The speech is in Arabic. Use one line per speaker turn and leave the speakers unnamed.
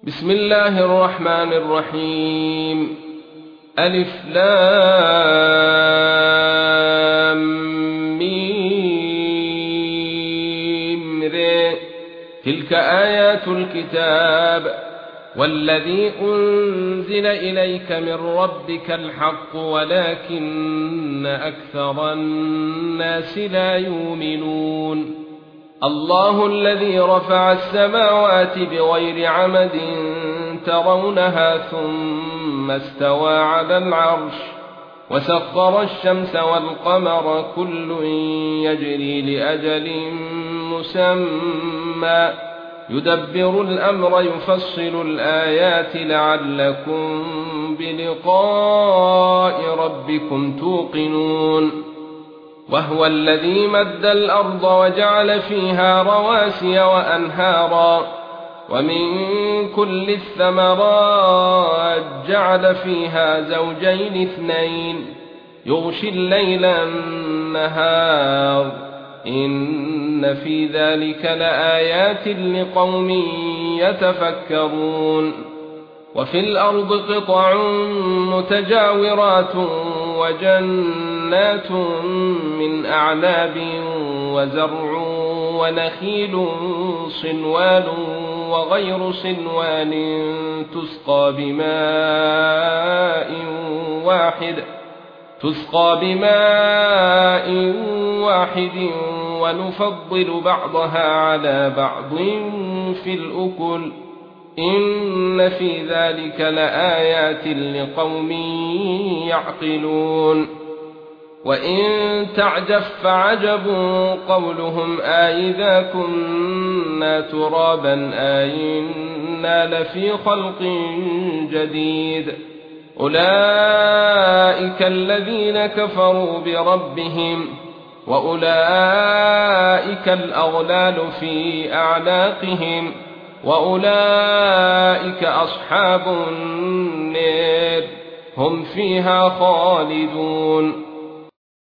بسم الله الرحمن الرحيم. ألف لام ميم ر. تلك آيات الكتاب والذي أنزل إليك من ربك الحق ولكن أكثر الناس لا يؤمنون. الله الذي رفع السماوات بغير عمد ترونها ثم استوى على العرش وسخر الشمس والقمر كل يجري لأجل مسمى يدبر الأمر يفصل الآيات لعلكم بلقاء ربكم توقنون. وهو الذي مد الأرض وجعل فيها رواسي وأنهارا ومن كل الثمرات جعل فيها زوجين اثنين يغشي الليل النهار إن في ذلك لآيات لقوم يتفكرون. وفي الأرض قطع متجاورات وجنات من أعناب وزرع ونخيل صنوان وغير صنوان تسقى بماء واحد ونفضل بعضها على بعض في الأكل إن في ذلك لآيات لقوم يعقلون. وإن تعجب فعجب قولهم أإذا كنا ترابا أإنا لفي خلق جديد. أولئك الذين كفروا بربهم وأولئك الأغلال في أعناقهم وأولئك أصحاب النار هم فيها خالدون.